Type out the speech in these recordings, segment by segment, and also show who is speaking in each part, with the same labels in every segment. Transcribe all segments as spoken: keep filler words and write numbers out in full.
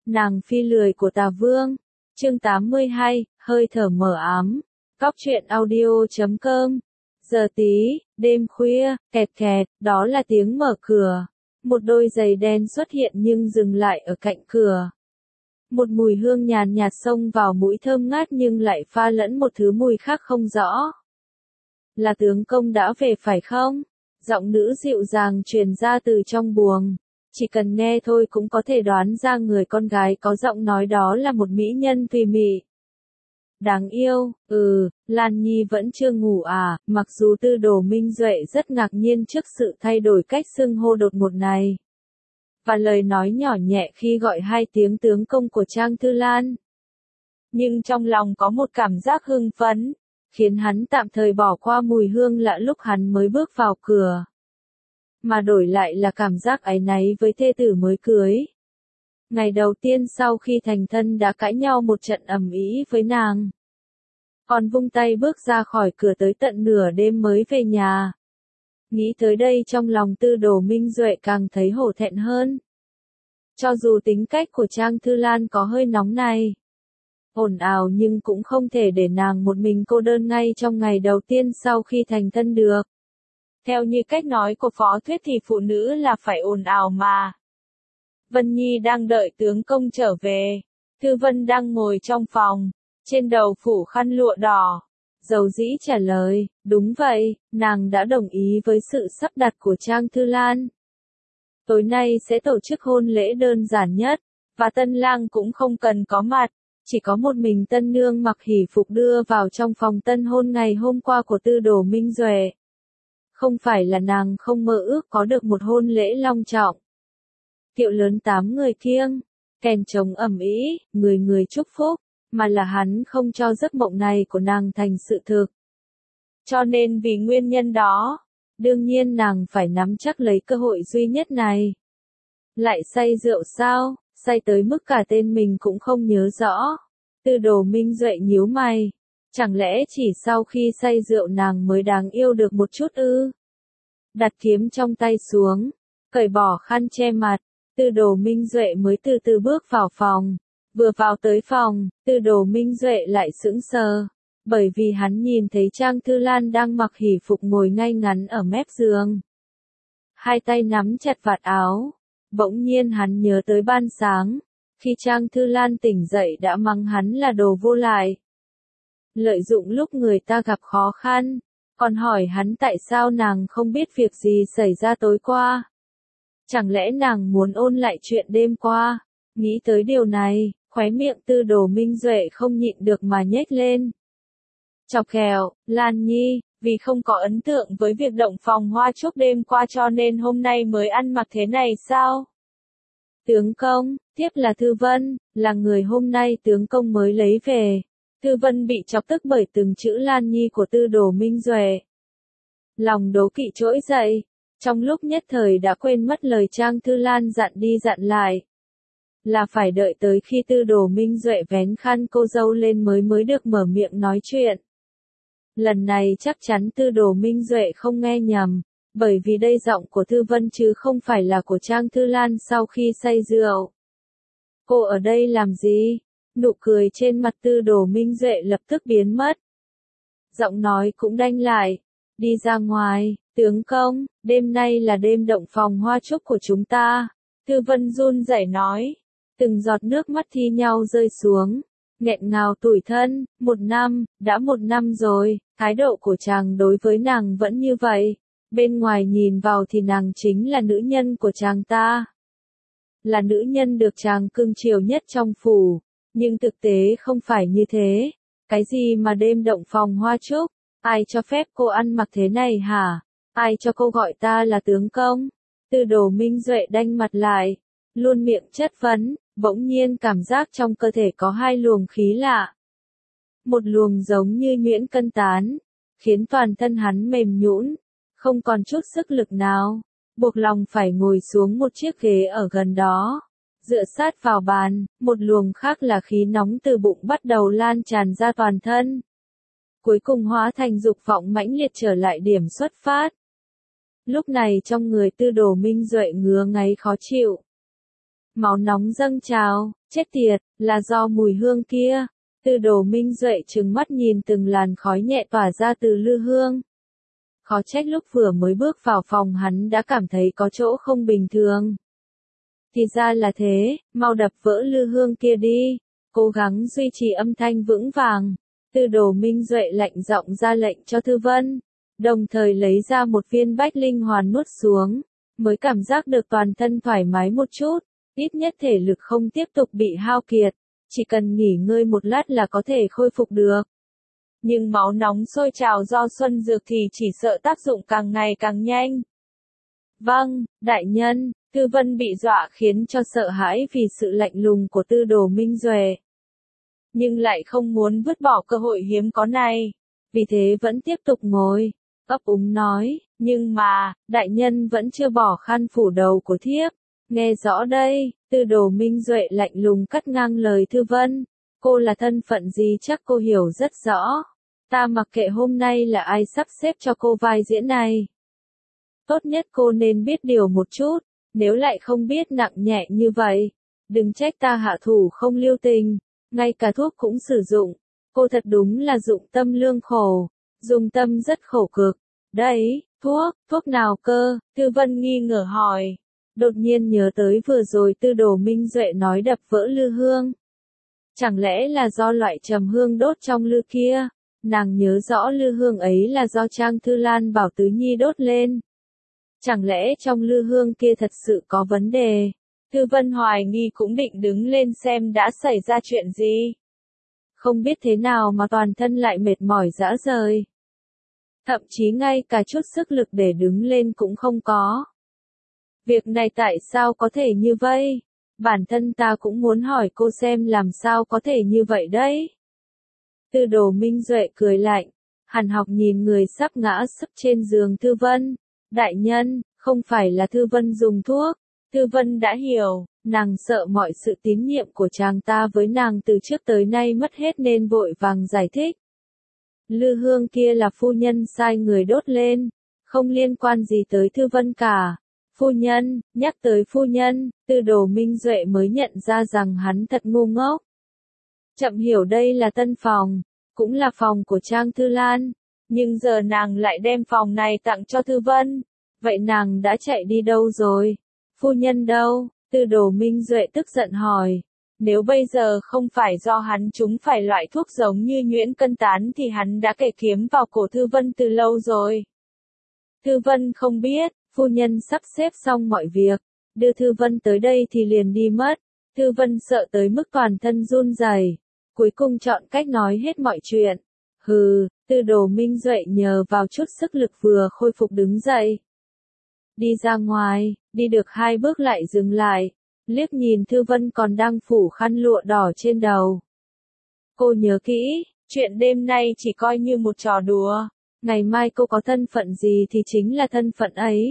Speaker 1: Nàng phi lười của Tà Vương. Chương tám mươi hai, hơi thở mờ ám. Cóc truyện audio chấm com. Giờ tí, đêm khuya, kẹt kẹt, đó là tiếng mở cửa. Một đôi giày đen xuất hiện nhưng dừng lại ở cạnh cửa. Một mùi hương nhàn nhạt xông vào mũi thơm ngát nhưng lại pha lẫn một thứ mùi khác không rõ. Là tướng công đã về phải không? Giọng nữ dịu dàng truyền ra từ trong buồng. Chỉ cần nghe thôi cũng có thể đoán ra người con gái có giọng nói đó là một mỹ nhân tùy mị. Đáng yêu, ừ, Lan Nhi vẫn chưa ngủ à, mặc dù Tư Đồ Minh Duệ rất ngạc nhiên trước sự thay đổi cách xưng hô đột ngột này. Và lời nói nhỏ nhẹ khi gọi hai tiếng tướng công của Trang Thư Lan. Nhưng trong lòng có một cảm giác hưng phấn, khiến hắn tạm thời bỏ qua mùi hương lạ lúc hắn mới bước vào cửa. Mà đổi lại là cảm giác áy náy với thê tử mới cưới. Ngày đầu tiên sau khi thành thân đã cãi nhau một trận ầm ĩ với nàng. Còn vung tay bước ra khỏi cửa tới tận nửa đêm mới về nhà. Nghĩ tới đây trong lòng Tư Đồ Minh Duệ càng thấy hổ thẹn hơn. Cho dù tính cách của Trang Thư Lan có hơi nóng này, ồn ào nhưng cũng không thể để nàng một mình cô đơn ngay trong ngày đầu tiên sau khi thành thân được. Theo như cách nói của Phó Thuyết thì phụ nữ là phải ồn ào mà. Vân Nhi đang đợi tướng công trở về. Thư Vân đang ngồi trong phòng, trên đầu phủ khăn lụa đỏ. Dầu dĩ trả lời, đúng vậy, nàng đã đồng ý với sự sắp đặt của Trang Thư Lan. Tối nay sẽ tổ chức hôn lễ đơn giản nhất, và tân lang cũng không cần có mặt, chỉ có một mình tân nương mặc hỷ phục đưa vào trong phòng tân hôn ngày hôm qua của Tư Đồ Minh Duệ. Không phải là nàng không mơ ước có được một hôn lễ long trọng. Tiệu lớn tám người kiêng, kèn trống ầm ĩ, người người chúc phúc, mà là hắn không cho giấc mộng này của nàng thành sự thực. Cho nên vì nguyên nhân đó, đương nhiên nàng phải nắm chắc lấy cơ hội duy nhất này. Lại say rượu sao, say tới mức cả tên mình cũng không nhớ rõ. Tư Đồ Minh Duệ nhíu mày. Chẳng lẽ chỉ sau khi say rượu nàng mới đáng yêu được một chút ư? Đặt kiếm trong tay xuống, cởi bỏ khăn che mặt, Tư Đồ Minh Duệ mới từ từ bước vào phòng. Vừa vào tới phòng, Tư Đồ Minh Duệ lại sững sờ, bởi vì hắn nhìn thấy Trang Thư Lan đang mặc hỷ phục ngồi ngay ngắn ở mép giường. Hai tay nắm chặt vạt áo, bỗng nhiên hắn nhớ tới ban sáng, khi Trang Thư Lan tỉnh dậy đã mắng hắn là đồ vô lại. Lợi dụng lúc người ta gặp khó khăn, còn hỏi hắn tại sao nàng không biết việc gì xảy ra tối qua. Chẳng lẽ nàng muốn ôn lại chuyện đêm qua? Nghĩ tới điều này, khóe miệng Tư Đồ Minh Duệ không nhịn được mà nhếch lên. Chọc kẹo, Lan Nhi, vì không có ấn tượng với việc động phòng hoa chúc đêm qua cho nên hôm nay mới ăn mặc thế này sao? Tướng công, tiếp là Thư Vân, là người hôm nay tướng công mới lấy về. Thư Vân bị chọc tức bởi từng chữ Lan Nhi của Tư Đồ Minh Duệ. Lòng đố kỵ trỗi dậy, trong lúc nhất thời đã quên mất lời Trang Thư Lan dặn đi dặn lại. Là phải đợi tới khi Tư Đồ Minh Duệ vén khăn cô dâu lên mới mới được mở miệng nói chuyện. Lần này chắc chắn Tư Đồ Minh Duệ không nghe nhầm, bởi vì đây giọng của Thư Vân chứ không phải là của Trang Thư Lan sau khi say rượu. Cô ở đây làm gì? Nụ cười trên mặt Tư Đồ Minh Duệ lập tức biến mất. Giọng nói cũng đanh lại. Đi ra ngoài, tướng công, đêm nay là đêm động phòng hoa chúc của chúng ta. Thư Vân run rẩy nói. Từng giọt nước mắt thi nhau rơi xuống. Nghẹn ngào tủi thân, một năm, đã một năm rồi, thái độ của chàng đối với nàng vẫn như vậy. Bên ngoài nhìn vào thì nàng chính là nữ nhân của chàng ta. Là nữ nhân được chàng cưng chiều nhất trong phủ. Nhưng thực tế không phải như thế. Cái gì mà đêm động phòng hoa chúc? Ai cho phép cô ăn mặc thế này hả? Ai cho cô gọi ta là tướng công? Tư Đồ Minh Duệ đanh mặt lại, luôn miệng chất vấn, bỗng nhiên cảm giác trong cơ thể có hai luồng khí lạ. Một luồng giống như nhuyễn cân tán, khiến toàn thân hắn mềm nhũn, không còn chút sức lực nào, buộc lòng phải ngồi xuống một chiếc ghế ở gần đó. Dựa sát vào bàn, một luồng khác là khí nóng từ bụng bắt đầu lan tràn ra toàn thân. Cuối cùng hóa thành dục vọng mãnh liệt trở lại điểm xuất phát. Lúc này trong người Tư Đồ Minh Duệ ngứa ngáy khó chịu. máu nóng dâng trào, chết tiệt, là do mùi hương kia. Tư Đồ Minh Duệ trừng mắt nhìn từng làn khói nhẹ tỏa ra từ lư hương. Khó trách lúc vừa mới bước vào phòng hắn đã cảm thấy có chỗ không bình thường. Thì ra là thế, mau đập vỡ lư hương kia đi, cố gắng duy trì âm thanh vững vàng. Tư Đồ Minh Duệ lạnh giọng ra lệnh cho Thư Vân, đồng thời lấy ra một viên bách linh hoàn nuốt xuống, mới cảm giác được toàn thân thoải mái một chút, ít nhất thể lực không tiếp tục bị hao kiệt, chỉ cần nghỉ ngơi một lát là có thể khôi phục được. Nhưng máu nóng sôi trào do xuân dược thì chỉ sợ tác dụng càng ngày càng nhanh. Vâng, đại nhân, Thư Vân bị dọa khiến cho sợ hãi vì sự lạnh lùng của Tư Đồ Minh Duệ. Nhưng lại không muốn vứt bỏ cơ hội hiếm có này, vì thế vẫn tiếp tục ngồi, ấp úng nói, nhưng mà, đại nhân vẫn chưa bỏ khăn phủ đầu của thiếp. Nghe rõ đây, Tư Đồ Minh Duệ lạnh lùng cắt ngang lời Thư Vân, cô là thân phận gì chắc cô hiểu rất rõ. Ta mặc kệ hôm nay là ai sắp xếp cho cô vai diễn này. Tốt nhất cô nên biết điều một chút, nếu lại không biết nặng nhẹ như vậy, đừng trách ta hạ thủ không lưu tình, ngay cả thuốc cũng sử dụng. Cô thật đúng là dụng tâm lương khổ, dùng tâm rất khổ cực. Đấy, thuốc, thuốc nào cơ? Thư Vân nghi ngờ hỏi. Đột nhiên nhớ tới vừa rồi Tư Đồ Minh Duệ nói đập vỡ lư hương. Chẳng lẽ là do loại trầm hương đốt trong lư kia? Nàng nhớ rõ lư hương ấy là do Trang Thư Lan bảo Tứ Nhi đốt lên. Chẳng lẽ trong lư hương kia thật sự có vấn đề? Thư Vân hoài nghi cũng định đứng lên xem đã xảy ra chuyện gì. Không biết thế nào mà toàn thân lại mệt mỏi rã rời. Thậm chí ngay cả chút sức lực để đứng lên cũng không có. Việc này tại sao có thể như vậy? Bản thân ta cũng muốn hỏi cô xem làm sao có thể như vậy đấy. Tư Đồ Minh Duệ cười lạnh, hằn học nhìn người sắp ngã sấp trên giường Thư Vân. Đại nhân, không phải là Thư Vân dùng thuốc. Thư Vân đã hiểu, nàng sợ mọi sự tín nhiệm của chàng ta với nàng từ trước tới nay mất hết nên vội vàng giải thích. Lư hương kia là phu nhân sai người đốt lên, không liên quan gì tới Thư Vân cả. Phu nhân, nhắc tới phu nhân, Tư Đồ Minh Duệ mới nhận ra rằng hắn thật ngu ngốc. Chậm hiểu đây là tân phòng, cũng là phòng của Trang Thư Lan, nhưng giờ nàng lại đem phòng này tặng cho Thư Vân. Vậy nàng đã chạy đi đâu rồi? Phu nhân đâu? Tư Đồ Minh Duệ tức giận hỏi. Nếu bây giờ không phải do hắn trúng phải loại thuốc giống như nhuyễn cân tán thì hắn đã kể kiếm vào cổ Thư Vân từ lâu rồi. Thư Vân không biết, phu nhân sắp xếp xong mọi việc, đưa Thư Vân tới đây thì liền đi mất. Thư Vân sợ tới mức toàn thân run rẩy, cuối cùng chọn cách nói hết mọi chuyện. Hừ, Tư Đồ Minh Duệ nhờ vào chút sức lực vừa khôi phục đứng dậy. Đi ra ngoài, đi được hai bước lại dừng lại, liếc nhìn Thư Vân còn đang phủ khăn lụa đỏ trên đầu. Cô nhớ kỹ, chuyện đêm nay chỉ coi như một trò đùa, ngày mai cô có thân phận gì thì chính là thân phận ấy.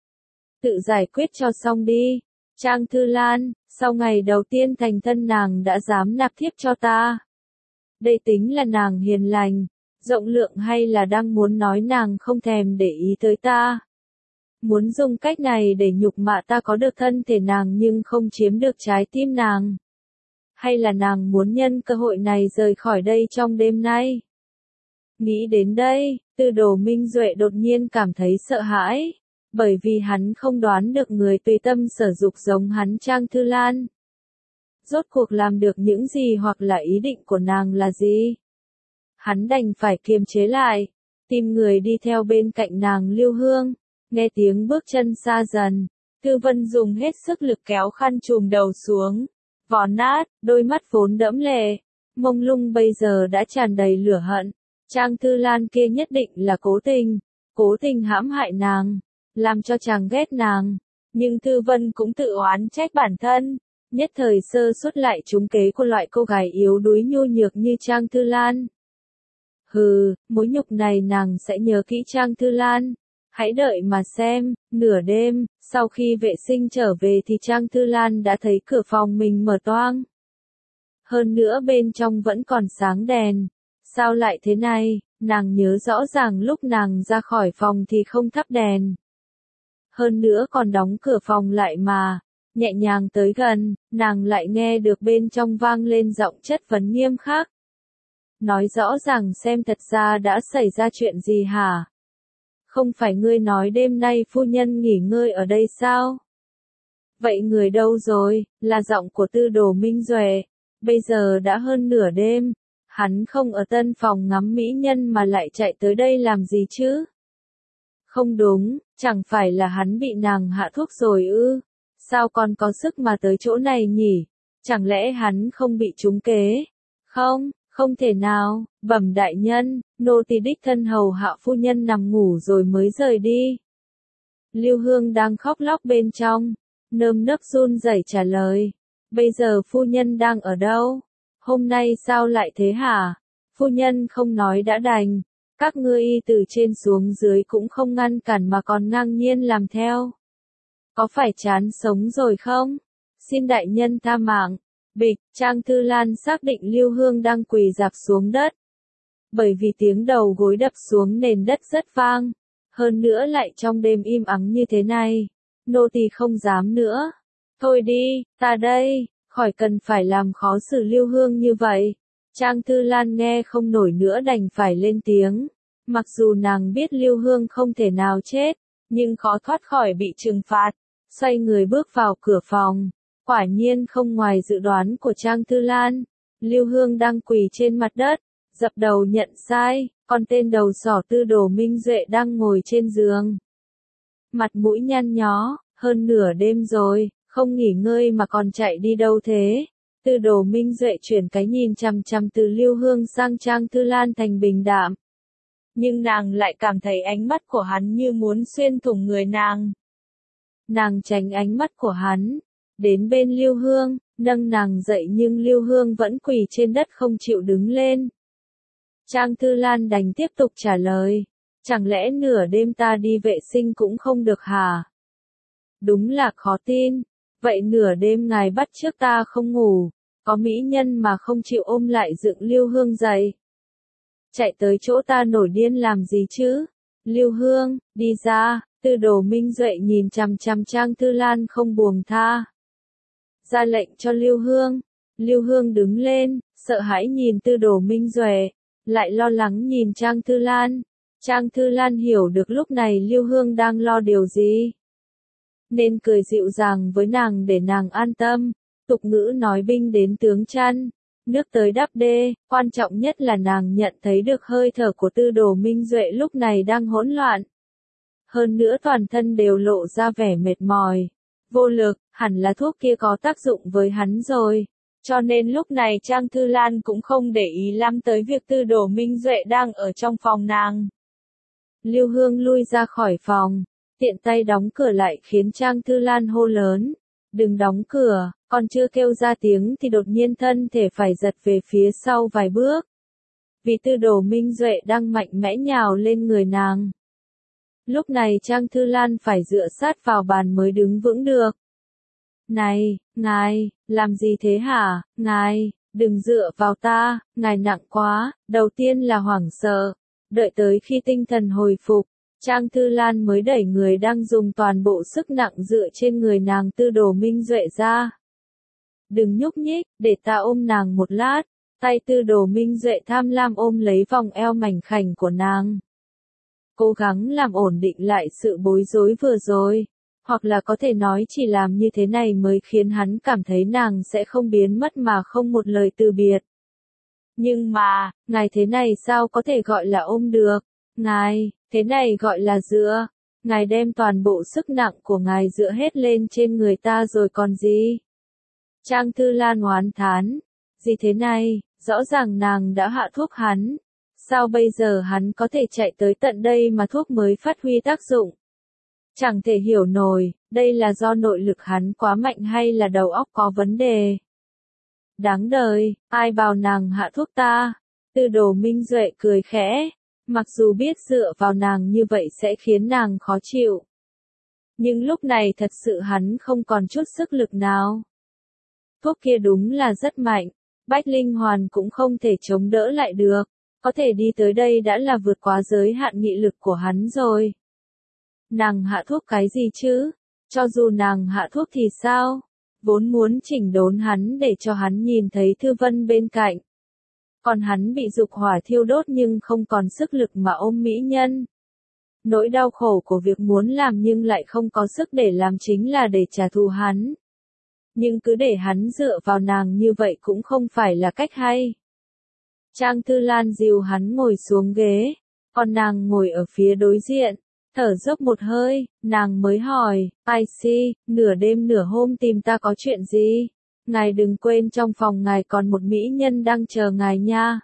Speaker 1: Tự giải quyết cho xong đi. Trang Thư Lan, sau ngày đầu tiên thành thân nàng đã dám nạp thiếp cho ta. Đây tính là nàng hiền lành, rộng lượng hay là đang muốn nói nàng không thèm để ý tới ta? Muốn dùng cách này để nhục mạ ta có được thân thể nàng nhưng không chiếm được trái tim nàng? Hay là nàng muốn nhân cơ hội này rời khỏi đây trong đêm nay? Nghĩ đến đây, Tư Đồ Minh Duệ đột nhiên cảm thấy sợ hãi, bởi vì hắn không đoán được người tùy tâm sở dục giống hắn Trang Thư Lan. Rốt cuộc làm được những gì hoặc là ý định của nàng là gì? Hắn đành phải kiềm chế lại, tìm người đi theo bên cạnh nàng Lưu Hương. Nghe tiếng bước chân xa dần, Thư Vân dùng hết sức lực kéo khăn trùm đầu xuống, vò nát, đôi mắt vốn đẫm lệ, mông lung bây giờ đã tràn đầy lửa hận. Trang Thư Lan kia nhất định là cố tình, cố tình hãm hại nàng, làm cho chàng ghét nàng. Nhưng Thư Vân cũng tự oán trách bản thân, nhất thời sơ suất lại trúng kế của loại cô gái yếu đuối nhu nhược như Trang Thư Lan. Hừ, mối nhục này nàng sẽ nhớ kỹ Trang Thư Lan. Hãy đợi mà xem, nửa đêm, sau khi vệ sinh trở về thì Trang Thư Lan đã thấy cửa phòng mình mở toang. Hơn nữa bên trong vẫn còn sáng đèn. Sao lại thế này, nàng nhớ rõ ràng lúc nàng ra khỏi phòng thì không thắp đèn. Hơn nữa còn đóng cửa phòng lại mà, Nhẹ nhàng tới gần, nàng lại nghe được bên trong vang lên giọng chất vấn nghiêm khắc. Nói rõ ràng xem thật ra đã xảy ra chuyện gì hả? Không phải ngươi nói đêm nay phu nhân nghỉ ngơi ở đây sao? Vậy người đâu rồi? Là giọng của Tư Đồ Minh Duệ. Bây giờ đã hơn nửa đêm, hắn không ở tân phòng ngắm mỹ nhân mà lại chạy tới đây làm gì chứ? Không đúng, chẳng phải là hắn bị nàng hạ thuốc rồi ư? Sao còn có sức mà tới chỗ này nhỉ? Chẳng lẽ hắn không bị trúng kế? Không, không thể nào, bẩm đại nhân, nô tỳ đích thân hầu hạ phu nhân nằm ngủ rồi mới rời đi. Lưu Hương đang khóc lóc bên trong, nơm nớp run rẩy trả lời. Bây giờ phu nhân đang ở đâu? Hôm nay sao lại thế hả? Phu nhân không nói đã đành. Các ngươi từ trên xuống dưới cũng không ngăn cản mà còn ngang nhiên làm theo. Có phải chán sống rồi không? Xin đại nhân tha mạng. Bịch, Trang Thư Lan xác định Lưu Hương đang quỳ rạp xuống đất. Bởi vì tiếng đầu gối đập xuống nền đất rất vang. Hơn nữa lại trong đêm im ắng như thế này. Nô tỳ không dám nữa. Thôi đi, ta đây, khỏi cần phải làm khó xử Lưu Hương như vậy. Trang Thư Lan nghe không nổi nữa đành phải lên tiếng. Mặc dù nàng biết Lưu Hương không thể nào chết, nhưng khó thoát khỏi bị trừng phạt. Xoay người bước vào cửa phòng. Quả nhiên không ngoài dự đoán của Trang Thư Lan. Lưu Hương đang quỳ trên mặt đất, dập đầu nhận sai, còn tên đầu sỏ Tư Đồ Minh Duệ đang ngồi trên giường. Mặt mũi nhăn nhó, hơn nửa đêm rồi, không nghỉ ngơi mà còn chạy đi đâu thế? Tư Đồ Minh Duệ chuyển cái nhìn chằm chằm từ Lưu Hương sang Trang Thư Lan thành bình đạm. Nhưng nàng lại cảm thấy ánh mắt của hắn như muốn xuyên thủng người nàng. Nàng tránh ánh mắt của hắn, đến bên Lưu Hương, nâng nàng dậy nhưng Lưu Hương vẫn quỳ trên đất không chịu đứng lên. Trang Thư Lan đành tiếp tục trả lời, chẳng lẽ nửa đêm ta đi vệ sinh cũng không được hả? Đúng là khó tin, vậy nửa đêm ngài bắt trước ta không ngủ, có mỹ nhân mà không chịu ôm lại dựng Lưu Hương dậy. Chạy tới chỗ ta nổi điên làm gì chứ? Lưu Hương, đi ra. Tư Đồ Minh Duệ nhìn chằm chằm Trang Thư Lan không buông tha. Ra lệnh cho Lưu Hương. Lưu Hương đứng lên, sợ hãi nhìn Tư Đồ Minh Duệ, lại lo lắng nhìn Trang Thư Lan. Trang Thư Lan hiểu được lúc này Lưu Hương đang lo điều gì. Nên cười dịu dàng với nàng để nàng an tâm. Tục ngữ nói binh đến tướng chăn, nước tới đắp đê, quan trọng nhất là nàng nhận thấy được hơi thở của Tư Đồ Minh Duệ lúc này đang hỗn loạn. Hơn nữa toàn thân đều lộ ra vẻ mệt mỏi, vô lực, hẳn là thuốc kia có tác dụng với hắn rồi. Cho nên lúc này Trang Thư Lan cũng không để ý lắm tới việc Tư Đồ Minh Duệ đang ở trong phòng nàng. Lưu Hương lui ra khỏi phòng, tiện tay đóng cửa lại khiến Trang Thư Lan hô lớn. Đừng đóng cửa, còn chưa kêu ra tiếng thì đột nhiên thân thể phải giật về phía sau vài bước. Vì Tư Đồ Minh Duệ đang mạnh mẽ nhào lên người nàng. Lúc này Trang Thư Lan phải dựa sát vào bàn mới đứng vững được. Này, ngài, làm gì thế hả, ngài, đừng dựa vào ta, ngài nặng quá, đầu tiên là hoảng sợ, đợi tới khi tinh thần hồi phục, Trang Thư Lan mới đẩy người đang dùng toàn bộ sức nặng dựa trên người nàng Tư Đồ Minh Duệ ra. Đừng nhúc nhích, để ta ôm nàng một lát, tay Tư Đồ Minh Duệ tham lam ôm lấy vòng eo mảnh khảnh của nàng. Cố gắng làm ổn định lại sự bối rối vừa rồi, hoặc là có thể nói chỉ làm như thế này mới khiến hắn cảm thấy nàng sẽ không biến mất mà không một lời từ biệt. Nhưng mà, ngài thế này sao có thể gọi là ôm được? Ngài, thế này gọi là dựa. Ngài đem toàn bộ sức nặng của ngài dựa hết lên trên người ta rồi còn gì? Trang Thư Lan oán thán. Gì thế này, rõ ràng nàng đã hạ thuốc hắn. Sao bây giờ hắn có thể chạy tới tận đây mà thuốc mới phát huy tác dụng? Chẳng thể hiểu nổi, đây là do nội lực hắn quá mạnh hay là đầu óc có vấn đề? Đáng đời, ai bảo nàng hạ thuốc ta? Tư Đồ Minh Duệ cười khẽ, mặc dù biết dựa vào nàng như vậy sẽ khiến nàng khó chịu. Nhưng lúc này thật sự hắn không còn chút sức lực nào. Thuốc kia đúng là rất mạnh, Bách Linh Hoàn cũng không thể chống đỡ lại được. Có thể đi tới đây đã là vượt quá giới hạn nghị lực của hắn rồi. Nàng hạ thuốc cái gì chứ? Cho dù nàng hạ thuốc thì sao? Vốn muốn chỉnh đốn hắn để cho hắn nhìn thấy Thư Vân bên cạnh. Còn hắn bị dục hỏa thiêu đốt nhưng không còn sức lực mà ôm mỹ nhân. Nỗi đau khổ của việc muốn làm nhưng lại không có sức để làm chính là để trả thù hắn. Nhưng cứ để hắn dựa vào nàng như vậy cũng không phải là cách hay. Trang Thư Lan dìu hắn ngồi xuống ghế, còn nàng ngồi ở phía đối diện, thở dốc một hơi, nàng mới hỏi, ai si, nửa đêm nửa hôm tìm ta có chuyện gì? Ngài đừng quên trong phòng ngài còn một mỹ nhân đang chờ ngài nha.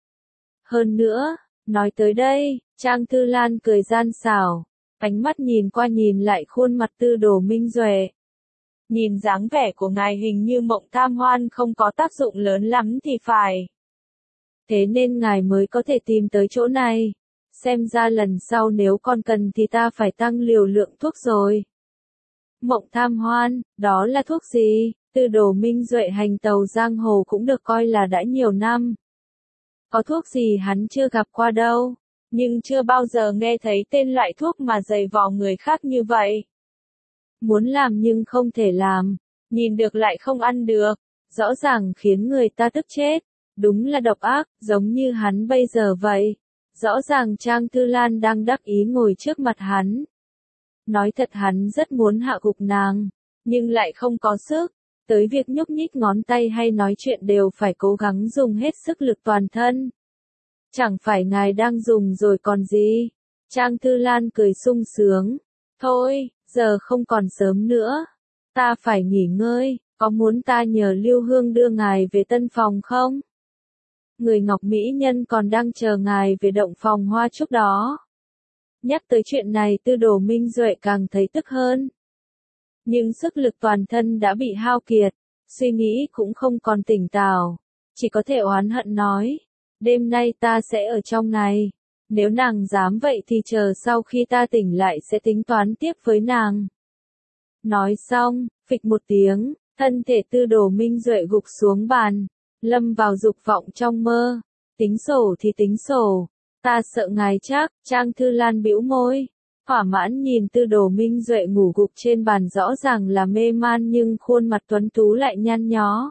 Speaker 1: Hơn nữa, nói tới đây, Trang Thư Lan cười gian xảo, ánh mắt nhìn qua nhìn lại khuôn mặt Tư Đồ Minh Duệ. Nhìn dáng vẻ của ngài hình như Mộng Tam Hoan không có tác dụng lớn lắm thì phải. Thế nên ngài mới có thể tìm tới chỗ này. Xem ra lần sau nếu còn cần thì ta phải tăng liều lượng thuốc rồi. Mộng Tam Hoan, đó là thuốc gì? Tư Đồ Minh Duệ hành tàu giang hồ cũng được coi là đã nhiều năm. Có thuốc gì hắn chưa gặp qua đâu, nhưng chưa bao giờ nghe thấy tên loại thuốc mà dày vò người khác như vậy. Muốn làm nhưng không thể làm, nhìn được lại không ăn được, rõ ràng khiến người ta tức chết, đúng là độc ác, giống như hắn bây giờ vậy. Rõ ràng Trang Thư Lan đang đắc ý ngồi trước mặt hắn. Nói thật hắn rất muốn hạ gục nàng, nhưng lại không có sức, tới việc nhúc nhích ngón tay hay nói chuyện đều phải cố gắng dùng hết sức lực toàn thân. Chẳng phải ngài đang dùng rồi còn gì? Trang Thư Lan cười sung sướng. Thôi, giờ không còn sớm nữa. Ta phải nghỉ ngơi, có muốn ta nhờ Lưu Hương đưa ngài về tân phòng không? Người Ngọc Mỹ Nhân còn đang chờ ngài về động phòng hoa trúc đó. Nhắc tới chuyện này Tư Đồ Minh Duệ càng thấy tức hơn. Nhưng sức lực toàn thân đã bị hao kiệt, suy nghĩ cũng không còn tỉnh táo, chỉ có thể oán hận nói, đêm nay ta sẽ ở trong này, nếu nàng dám vậy thì chờ sau khi ta tỉnh lại sẽ tính toán tiếp với nàng. Nói xong, phịch một tiếng, thân thể Tư Đồ Minh Duệ gục xuống bàn, lâm vào dục vọng trong mơ, tính sổ thì tính sổ, ta sợ ngài chắc. Trang Thư Lan bĩu môi. Thỏa mãn nhìn Tư Đồ Minh Duệ ngủ gục trên bàn rõ ràng là mê man nhưng khuôn mặt tuấn tú lại nhăn nhó.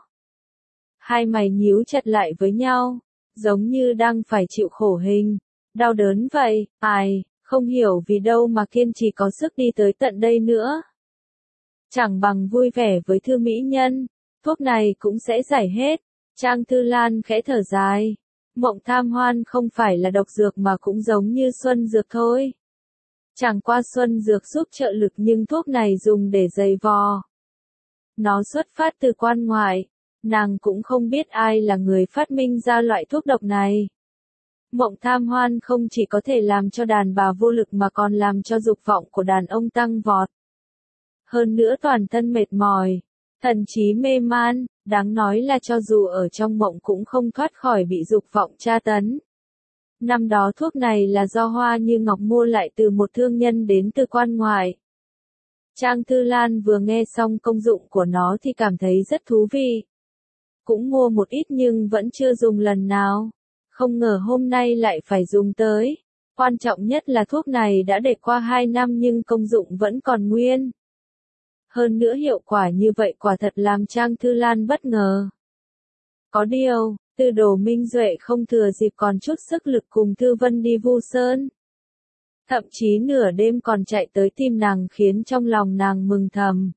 Speaker 1: Hai mày nhíu chặt lại với nhau, giống như đang phải chịu khổ hình, đau đớn vậy, ai, không hiểu vì đâu mà kiên trì có sức đi tới tận đây nữa. Chẳng bằng vui vẻ với Thư mỹ nhân, thuốc này cũng sẽ giải hết. Trang Thư Lan khẽ thở dài, Mộng Tam Hoan không phải là độc dược mà cũng giống như xuân dược thôi. Chẳng qua xuân dược giúp trợ lực nhưng thuốc này dùng để dày vò. Nó xuất phát từ quan ngoại, nàng cũng không biết ai là người phát minh ra loại thuốc độc này. Mộng Tam Hoan không chỉ có thể làm cho đàn bà vô lực mà còn làm cho dục vọng của đàn ông tăng vọt. Hơn nữa toàn thân mệt mỏi, thần trí mê man, đáng nói là cho dù ở trong mộng cũng không thoát khỏi bị dục vọng tra tấn. Năm đó thuốc này là do Hoa Như Ngọc mua lại từ một thương nhân đến từ quan ngoại. Trang Thư Lan vừa nghe xong công dụng của nó thì cảm thấy rất thú vị. Cũng mua một ít nhưng vẫn chưa dùng lần nào. Không ngờ hôm nay lại phải dùng tới. Quan trọng nhất là thuốc này đã để qua hai năm nhưng công dụng vẫn còn nguyên. Hơn nữa hiệu quả như vậy quả thật làm Trang Thư Lan bất ngờ. Có điều, Tư Đồ Minh Duệ không thừa dịp còn chút sức lực cùng Thư Vân đi Vu Sơn. Thậm chí nửa đêm còn chạy tới tìm nàng khiến trong lòng nàng mừng thầm.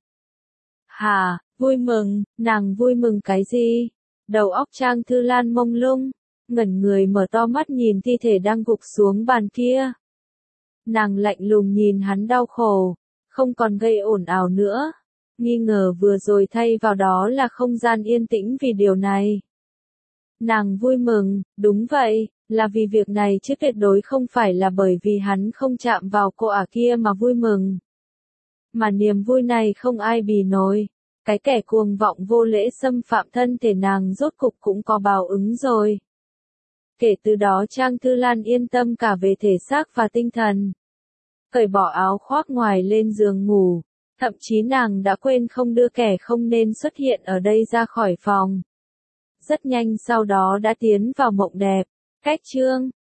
Speaker 1: Hà, vui mừng, nàng vui mừng cái gì? Đầu óc Trang Thư Lan mông lung, ngẩn người mở to mắt nhìn thi thể đang gục xuống bàn kia. Nàng lạnh lùng nhìn hắn đau khổ, không còn gây ồn ào nữa. Nghi ngờ vừa rồi thay vào đó là không gian yên tĩnh vì điều này. Nàng vui mừng, đúng vậy, là vì việc này chứ tuyệt đối không phải là bởi vì hắn không chạm vào cô ả kia mà vui mừng. Mà niềm vui này không ai bì nổi, cái kẻ cuồng vọng vô lễ xâm phạm thân thể nàng rốt cục cũng có báo ứng rồi. Kể từ đó Trang Thư Lan yên tâm cả về thể xác và tinh thần. Cởi bỏ áo khoác ngoài lên giường ngủ, thậm chí nàng đã quên không đưa kẻ không nên xuất hiện ở đây ra khỏi phòng. Rất nhanh sau đó đã tiến vào mộng đẹp. Cách chương